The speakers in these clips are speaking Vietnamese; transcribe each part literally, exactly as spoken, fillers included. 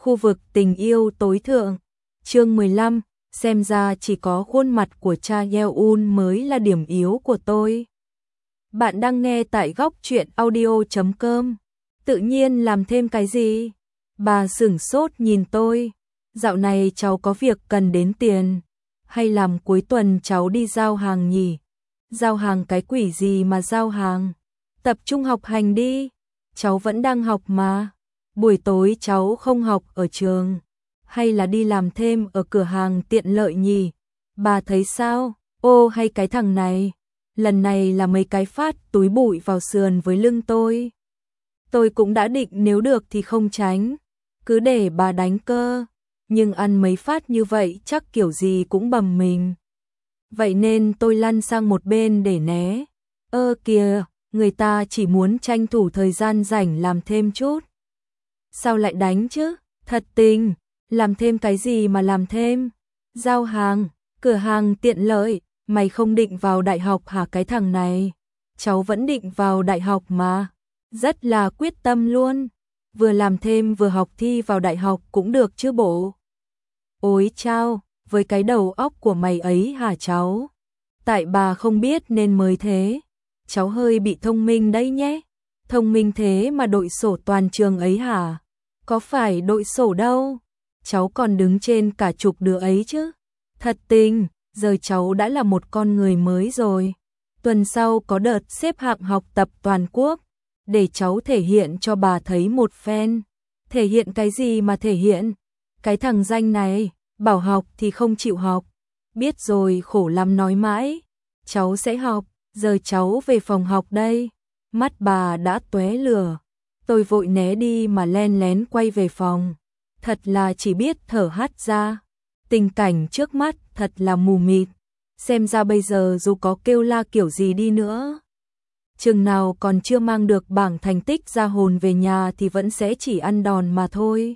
Khu vực tình yêu tối thượng. Chương mười lăm, xem ra chỉ có khuôn mặt của cha Yeon mới là điểm yếu của tôi. Bạn đang nghe tại góc truyện audio chấm com. Tự nhiên làm thêm cái gì? Bà sửng sốt nhìn tôi. Dạo này cháu có việc cần đến tiền. Hay làm cuối tuần cháu đi giao hàng nhỉ? Giao hàng cái quỷ gì mà giao hàng? Tập trung học hành đi. Cháu vẫn đang học mà. Buổi tối cháu không học ở trường. Hay là đi làm thêm ở cửa hàng tiện lợi nhỉ? Bà thấy sao? Ô hay cái thằng này. Lần này là mấy cái phát túi bụi vào sườn với lưng tôi. Tôi cũng đã định nếu được thì không tránh. Cứ để bà đánh cơ. Nhưng ăn mấy phát như vậy chắc kiểu gì cũng bầm mình. Vậy nên tôi lăn sang một bên để né. Ơ kìa, người ta chỉ muốn tranh thủ thời gian rảnh làm thêm chút. Sao lại đánh chứ? Thật tình, làm thêm cái gì mà làm thêm? Giao hàng, cửa hàng tiện lợi, mày không định vào đại học hả cái thằng này? Cháu vẫn định vào đại học mà. Rất là quyết tâm luôn. Vừa làm thêm vừa học thi vào đại học cũng được chứ bộ. Ôi chao, với cái đầu óc của mày ấy hả cháu? Tại bà không biết nên mới thế. Cháu hơi bị thông minh đấy nhé. Thông minh thế mà đội sổ toàn trường ấy hả? Có phải đội sổ đâu. Cháu còn đứng trên cả chục đứa ấy chứ. Thật tình, giờ cháu đã là một con người mới rồi. Tuần sau có đợt xếp hạng học tập toàn quốc. Để cháu thể hiện cho bà thấy một phen. Thể hiện cái gì mà thể hiện? Cái thằng danh này, bảo học thì không chịu học. Biết rồi khổ lắm nói mãi. Cháu sẽ học, giờ cháu về phòng học đây. Mắt bà đã tóe lửa. Tôi vội né đi mà len lén quay về phòng. Thật là chỉ biết thở hắt ra. Tình cảnh trước mắt thật là mù mịt. Xem ra bây giờ dù có kêu la kiểu gì đi nữa. Chừng nào còn chưa mang được bảng thành tích ra hồn về nhà thì vẫn sẽ chỉ ăn đòn mà thôi.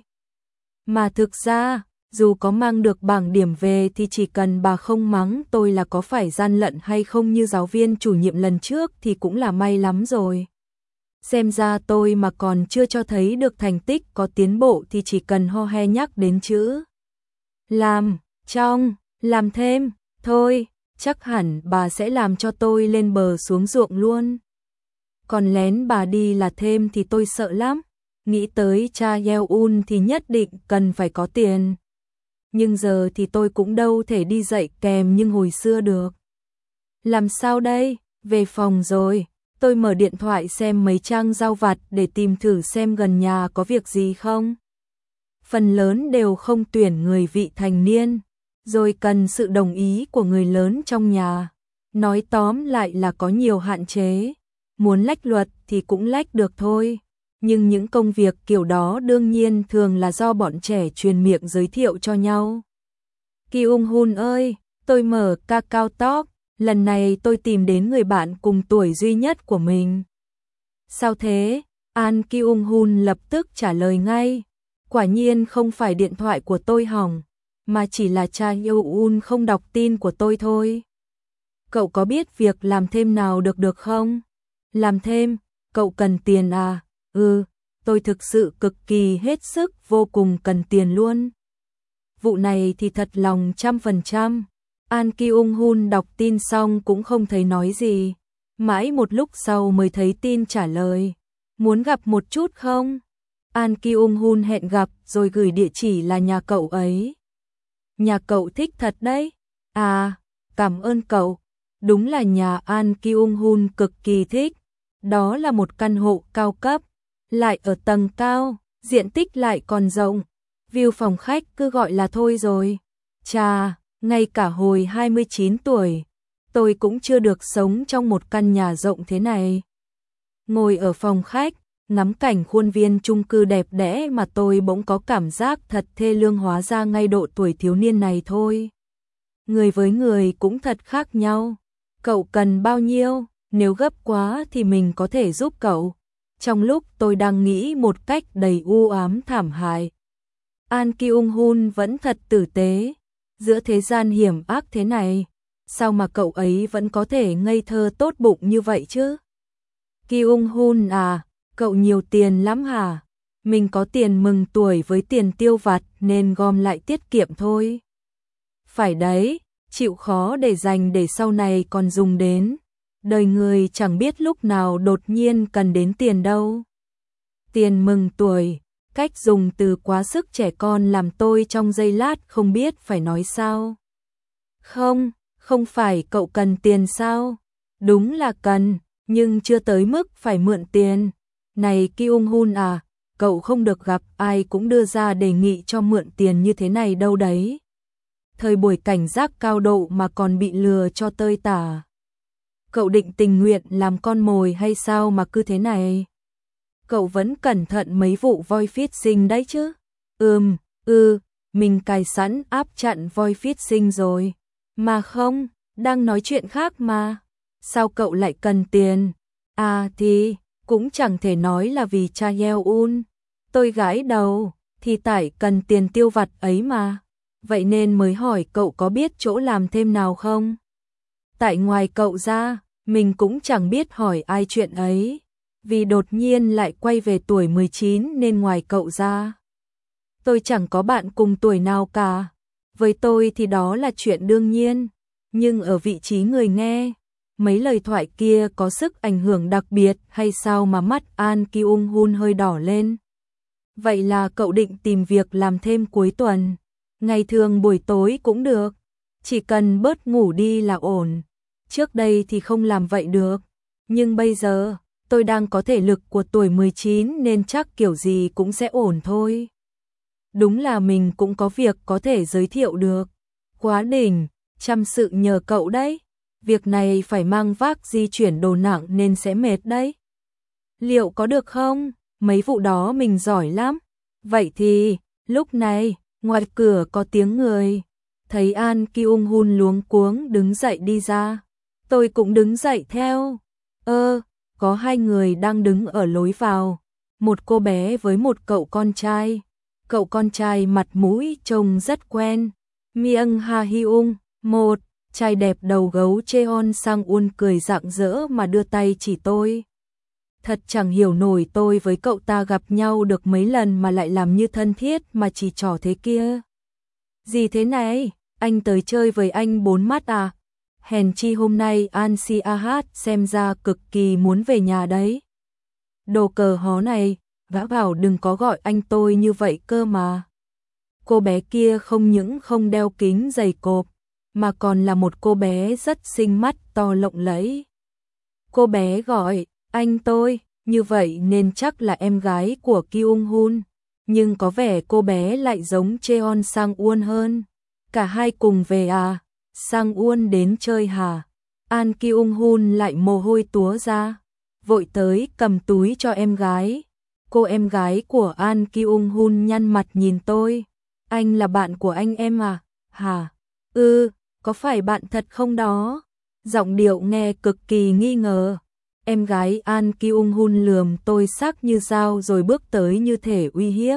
Mà thực ra, dù có mang được bảng điểm về thì chỉ cần bà không mắng tôi là có phải gian lận hay không như giáo viên chủ nhiệm lần trước thì cũng là may lắm rồi. Xem ra tôi mà còn chưa cho thấy được thành tích có tiến bộ thì chỉ cần ho he nhắc đến chữ làm, trong, làm thêm, thôi, chắc hẳn bà sẽ làm cho tôi lên bờ xuống ruộng luôn. Còn lén bà đi là thêm thì tôi sợ lắm. Nghĩ tới cha Yeon thì nhất định cần phải có tiền. Nhưng giờ thì tôi cũng đâu thể đi dạy kèm nhưng hồi xưa được. Làm sao đây? Về phòng rồi. Tôi mở điện thoại xem mấy trang giao vặt để tìm thử xem gần nhà có việc gì không. Phần lớn đều không tuyển người vị thành niên, rồi cần sự đồng ý của người lớn trong nhà. Nói tóm lại là có nhiều hạn chế. Muốn lách luật thì cũng lách được thôi. Nhưng những công việc kiểu đó đương nhiên thường là do bọn trẻ truyền miệng giới thiệu cho nhau. Kyung Hun ơi, tôi mở Kakao Talk. Lần này tôi tìm đến người bạn cùng tuổi duy nhất của mình. Sao thế? An Kyung Hun lập tức trả lời ngay. Quả nhiên không phải điện thoại của tôi hỏng, mà chỉ là cha Yeon không đọc tin của tôi thôi. Cậu có biết việc làm thêm nào được được không? Làm thêm? Cậu cần tiền à? Ừ, tôi thực sự cực kỳ hết sức vô cùng cần tiền luôn. Vụ này thì thật lòng trăm phần trăm. An Kyung Hun đọc tin xong cũng không thấy nói gì. Mãi một lúc sau mới thấy tin trả lời. Muốn gặp một chút không? An Kyung Hun hẹn gặp rồi gửi địa chỉ là nhà cậu ấy. Nhà cậu thích thật đấy. À, cảm ơn cậu. Đúng là nhà An Kyung Hun cực kỳ thích. Đó là một căn hộ cao cấp. Lại ở tầng cao, diện tích lại còn rộng. View phòng khách cứ gọi là thôi rồi. Chà, ngay cả hồi hai mươi chín tuổi, tôi cũng chưa được sống trong một căn nhà rộng thế này. Ngồi ở phòng khách, ngắm cảnh khuôn viên chung cư đẹp đẽ mà tôi bỗng có cảm giác thật thê lương, hóa ra ngay độ tuổi thiếu niên này thôi. Người với người cũng thật khác nhau. Cậu cần bao nhiêu? Nếu gấp quá thì mình có thể giúp cậu. Trong lúc tôi đang nghĩ một cách đầy u ám thảm hại, An Kyung Hun vẫn thật tử tế. Giữa thế gian hiểm ác thế này, sao mà cậu ấy vẫn có thể ngây thơ tốt bụng như vậy chứ? Kyung Hun à, cậu nhiều tiền lắm hả? mình có tiền mừng tuổi với tiền tiêu vặt nên gom lại tiết kiệm thôi. Phải đấy, chịu khó để dành để sau này còn dùng đến. Đời người chẳng biết lúc nào đột nhiên cần đến tiền đâu. Tiền mừng tuổi, cách dùng từ quá sức trẻ con làm tôi trong giây lát không biết phải nói sao. Không, không phải cậu cần tiền sao? Đúng là cần, nhưng chưa tới mức phải mượn tiền. Này Kyung Hun à, cậu không được gặp ai cũng đưa ra đề nghị cho mượn tiền như thế này đâu đấy. Thời buổi cảnh giác cao độ mà còn bị lừa cho tơi tả. Cậu định tình nguyện làm con mồi hay sao mà cứ thế này? Cậu vẫn cẩn thận mấy vụ voi phishing đấy chứ? Ừm, ừ, mình cài sẵn áp chặn voi phishing rồi. Mà không, đang nói chuyện khác mà. Sao cậu lại cần tiền? À thì, cũng chẳng thể nói là vì cha Yeon. Tôi gãi đầu, thì tại cần tiền tiêu vặt ấy mà. Vậy nên mới hỏi cậu có biết chỗ làm thêm nào không? Tại ngoài cậu ra, mình cũng chẳng biết hỏi ai chuyện ấy. Vì đột nhiên lại quay về tuổi mười chín nên ngoài cậu ra. Tôi chẳng có bạn cùng tuổi nào cả. Với tôi thì đó là chuyện đương nhiên. Nhưng ở vị trí người nghe, mấy lời thoại kia có sức ảnh hưởng đặc biệt hay sao mà mắt An Kyung Hun hơi đỏ lên? Vậy là cậu định tìm việc làm thêm cuối tuần. Ngày thường buổi tối cũng được. Chỉ cần bớt ngủ đi là ổn. Trước đây thì không làm vậy được. Nhưng bây giờ, tôi đang có thể lực của tuổi mười chín nên chắc kiểu gì cũng sẽ ổn thôi. Đúng là mình cũng có việc có thể giới thiệu được. Quá đỉnh, chăm sự nhờ cậu đấy. Việc này phải mang vác di chuyển đồ nặng nên sẽ mệt đấy. Liệu có được không? Mấy vụ đó mình giỏi lắm. Vậy thì, lúc này, ngoài cửa có tiếng người. Thấy An Kyung Hun luống cuống đứng dậy đi ra. Tôi cũng đứng dậy theo. Ơ, có hai người đang đứng ở lối vào. Một cô bé với một cậu con trai. Cậu con trai mặt mũi trông rất quen. Myung Ha Hyung, một, trai đẹp đầu gấu Cheon Sang Un cười rạng rỡ mà đưa tay chỉ tôi. Thật chẳng hiểu nổi tôi với cậu ta gặp nhau được mấy lần mà lại làm như thân thiết mà chỉ trỏ thế kia. Gì thế này, anh tới chơi với anh bốn mắt à? Hèn chi hôm nay An Si A Hát xem ra cực kỳ muốn về nhà đấy. Đồ cờ hó này, vã bảo đừng có gọi anh tôi như vậy cơ mà. Cô bé kia không những không đeo kính dày cộp, mà còn là một cô bé rất xinh mắt to lộng lẫy. Cô bé gọi, anh tôi, như vậy nên chắc là em gái của Kyung Hun, nhưng có vẻ cô bé lại giống Cheon Sang Un hơn. Cả hai cùng về à? Sang Un đến chơi hả? An Kyung Hun lại mồ hôi túa ra, vội tới cầm túi cho em gái. Cô em gái của An Kyung Hun nhăn mặt nhìn tôi. Anh là bạn của anh em à? Hả? Ừ, có phải bạn thật không đó? Giọng điệu nghe cực kỳ nghi ngờ. Em gái An Kyung Hun lườm tôi sắc như dao rồi bước tới như thể uy hiếp.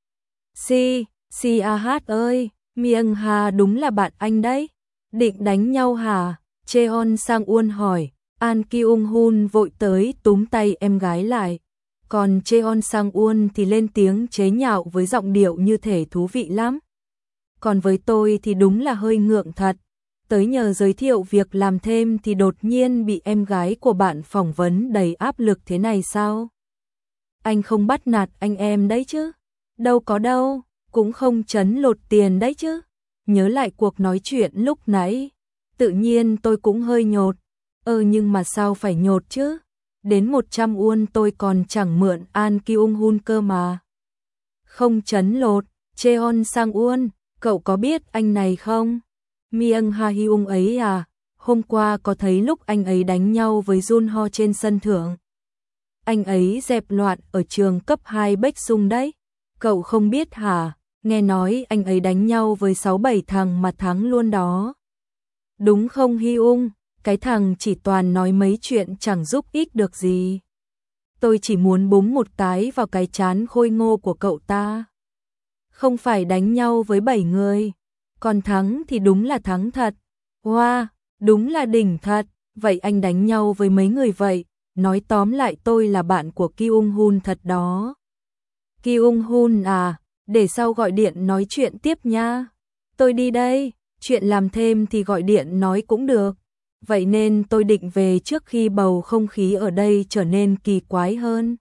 Si, Si A Hát ơi, Myung Ha đúng là bạn anh đấy. Định đánh nhau hả? Cheon Sang Un hỏi. An Kyung Hun vội tới túm tay em gái lại. Còn Cheon Sang Un thì lên tiếng chế nhạo với giọng điệu như thể thú vị lắm. Còn với tôi thì đúng là hơi ngượng thật. Tới nhờ giới thiệu việc làm thêm thì đột nhiên bị em gái của bạn phỏng vấn đầy áp lực thế này sao? Anh không bắt nạt anh em đấy chứ? Đâu có đâu, cũng không trấn lột tiền đấy chứ. Nhớ lại cuộc nói chuyện lúc nãy, tự nhiên tôi cũng hơi nhột. Ơ nhưng mà sao phải nhột chứ? Đến một trăm won tôi còn chẳng mượn An Kyung Hun cơ mà. Không trấn lột, Cheon Sang Un, cậu có biết anh này không? Myung Ha Hyung ấy à? Hôm qua có thấy lúc anh ấy đánh nhau với Jun Ho trên sân thượng. Anh ấy dẹp loạn ở trường cấp hai Bách Sung đấy. Cậu không biết hả? Nghe nói anh ấy đánh nhau với sáu bảy thằng mà thắng luôn đó. Đúng không Hyung? Cái thằng chỉ toàn nói mấy chuyện chẳng giúp ích được gì. Tôi chỉ muốn búng một cái vào cái trán khôi ngô của cậu ta. Không phải đánh nhau với bảy người. Còn thắng thì đúng là thắng thật. Wow, đúng là đỉnh thật. Vậy anh đánh nhau với mấy người vậy? Nói tóm lại tôi là bạn của Kyung Hun thật đó. Kyung Hun à, để sau gọi điện nói chuyện tiếp nha. Tôi đi đây, chuyện làm thêm thì gọi điện nói cũng được. Vậy nên tôi định về trước khi bầu không khí ở đây trở nên kỳ quái hơn.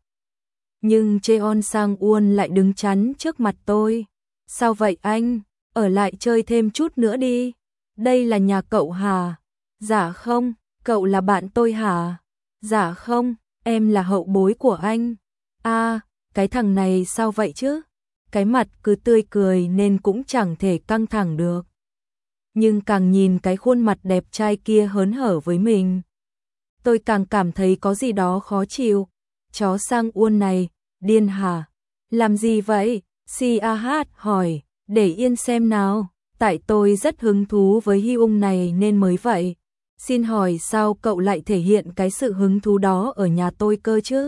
Nhưng Cheon Sang-won lại đứng chắn trước mặt tôi. Sao vậy anh? Ở lại chơi thêm chút nữa đi. Đây là nhà cậu hả? Dạ không, cậu là bạn tôi hả? Dạ không, em là hậu bối của anh. À, cái thằng này sao vậy chứ? Cái mặt cứ tươi cười nên cũng chẳng thể căng thẳng được. Nhưng càng nhìn cái khuôn mặt đẹp trai kia hớn hở với mình, tôi càng cảm thấy có gì đó khó chịu. Chó Sang-won này, điên hả? Làm gì vậy? Si A Hát hỏi, để yên xem nào. Tại tôi rất hứng thú với Hyung này nên mới vậy. Xin hỏi sao cậu lại thể hiện cái sự hứng thú đó ở nhà tôi cơ chứ?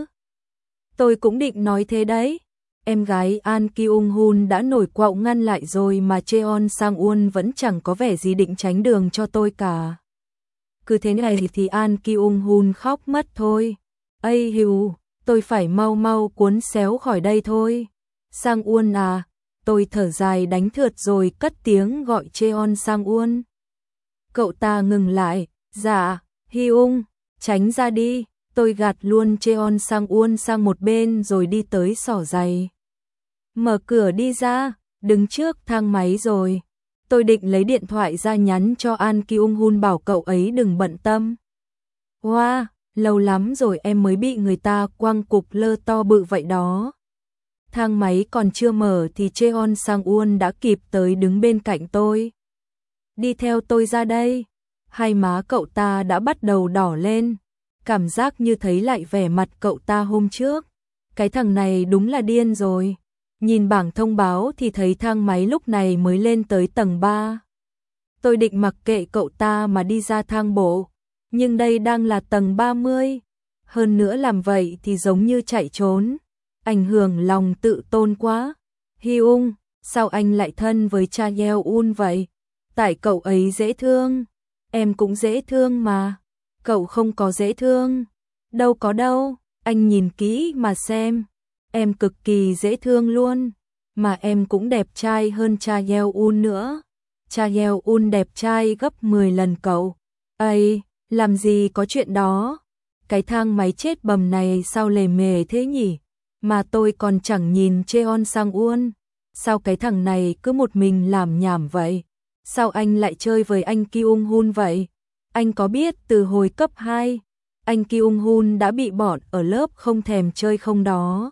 Tôi cũng định nói thế đấy. Em gái An Kyung Hun đã nổi quạo ngăn lại rồi mà Cheon Sang-won vẫn chẳng có vẻ gì định tránh đường cho tôi cả. Cứ thế này thì An Kyung Hun khóc mất thôi. Ây hưu, tôi phải mau mau cuốn xéo khỏi đây thôi. Sang-won à, tôi thở dài đánh thượt rồi cất tiếng gọi Cheon Sang-won. Cậu ta ngừng lại, dạ, Hyung, tránh ra đi. Tôi gạt luôn Cheon Sang-won sang một bên rồi đi tới xỏ giày. Mở cửa đi ra, đứng trước thang máy rồi. Tôi định lấy điện thoại ra nhắn cho An Kyung Hun bảo cậu ấy đừng bận tâm. Wow, lâu lắm rồi em mới bị người ta quăng cục lơ to bự vậy đó. Thang máy còn chưa mở thì Cheon Sang-won đã kịp tới đứng bên cạnh tôi. Đi theo tôi ra đây. Hai má cậu ta đã bắt đầu đỏ lên. Cảm giác như thấy lại vẻ mặt cậu ta hôm trước. Cái thằng này đúng là điên rồi. Nhìn bảng thông báo thì thấy thang máy lúc này mới lên tới tầng ba. Tôi định mặc kệ cậu ta mà đi ra thang bộ. Nhưng đây đang là tầng ba mươi. Hơn nữa làm vậy thì giống như chạy trốn. Ảnh hưởng lòng tự tôn quá. Hyung, sao anh lại thân với cha Yeon vậy? Tại cậu ấy dễ thương. Em cũng dễ thương mà. Cậu không có dễ thương. Đâu có đâu, anh nhìn kỹ mà xem. Em cực kỳ dễ thương luôn. Mà em cũng đẹp trai hơn cha Yeon nữa. Cha Yeon đẹp trai gấp mười lần cậu. Ây, làm gì có chuyện đó. Cái thang máy chết bầm này sao lề mề thế nhỉ? Mà tôi còn chẳng nhìn Cheon Sang-won. Sao cái thằng này cứ một mình làm nhảm vậy? Sao anh lại chơi với anh Kyung Hun vậy? Anh có biết từ hồi cấp hai, anh Kyung Hun đã bị bọn ở lớp không thèm chơi không đó?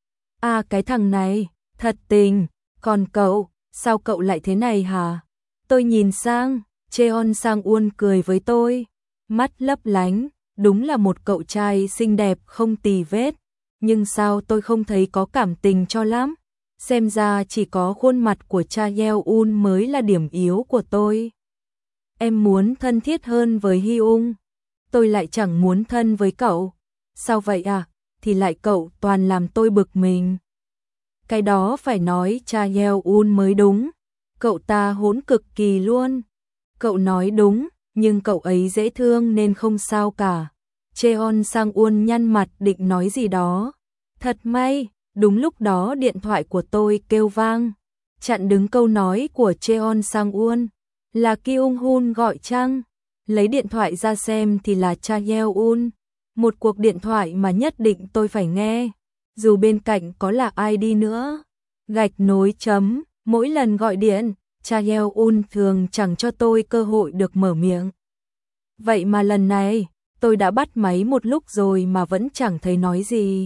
À cái thằng này, thật tình, còn cậu, sao cậu lại thế này hả? Tôi nhìn sang, Cheon Sang-won cười với tôi, mắt lấp lánh, đúng là một cậu trai xinh đẹp không tì vết, nhưng sao tôi không thấy có cảm tình cho lắm? Xem ra chỉ có khuôn mặt của cha Yeon mới là điểm yếu của tôi. Em muốn thân thiết hơn với Hyung, tôi lại chẳng muốn thân với cậu. Sao vậy à? Thì lại cậu toàn làm tôi bực mình. Cái đó phải nói cha Yeon mới đúng. Cậu ta hỗn cực kỳ luôn. Cậu nói đúng, nhưng cậu ấy dễ thương nên không sao cả. Cheon Sang-won nhăn mặt định nói gì đó. Thật may, đúng lúc đó điện thoại của tôi kêu vang, chặn đứng câu nói của Cheon Sang-won. Là Kyung Hun gọi chăng? Lấy điện thoại ra xem thì là cha Yeon. Một cuộc điện thoại mà nhất định tôi phải nghe, dù bên cạnh có là ai đi nữa. Gạch nối chấm, mỗi lần gọi điện, cha Yeon thường chẳng cho tôi cơ hội được mở miệng. Vậy mà lần này, tôi đã bắt máy một lúc rồi mà vẫn chẳng thấy nói gì.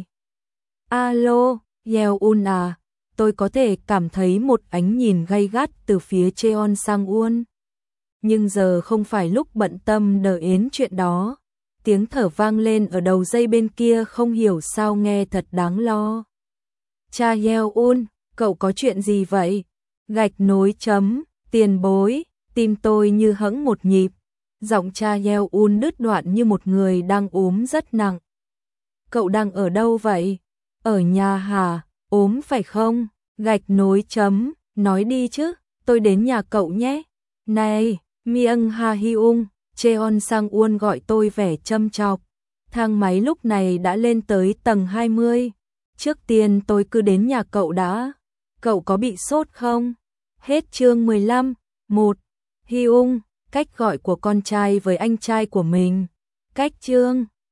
Alo, Yeon à, tôi có thể cảm thấy một ánh nhìn gay gắt từ phía Cheon Sang-won. Nhưng giờ không phải lúc bận tâm đờ yến chuyện đó. Tiếng thở vang lên ở đầu dây bên kia không hiểu sao nghe thật đáng lo. Cha Yeon, cậu có chuyện gì vậy? Gạch nối chấm, tiền bối, tim tôi như hẫng một nhịp. Giọng cha Yeon đứt đoạn như một người đang ốm rất nặng. Cậu đang ở đâu vậy? Ở nhà hả? Ốm phải không? Gạch nối chấm, nói đi chứ, tôi đến nhà cậu nhé. Này, Myung Ha Hyung, Cheon Sang-won gọi tôi vẻ châm chọc. Thang máy lúc này đã lên tới tầng hai mươi. Trước tiên tôi cứ đến nhà cậu đã. Cậu có bị sốt không? Hết chương mười lăm. một. Hyung, cách gọi của con trai với anh trai của mình. Cách chương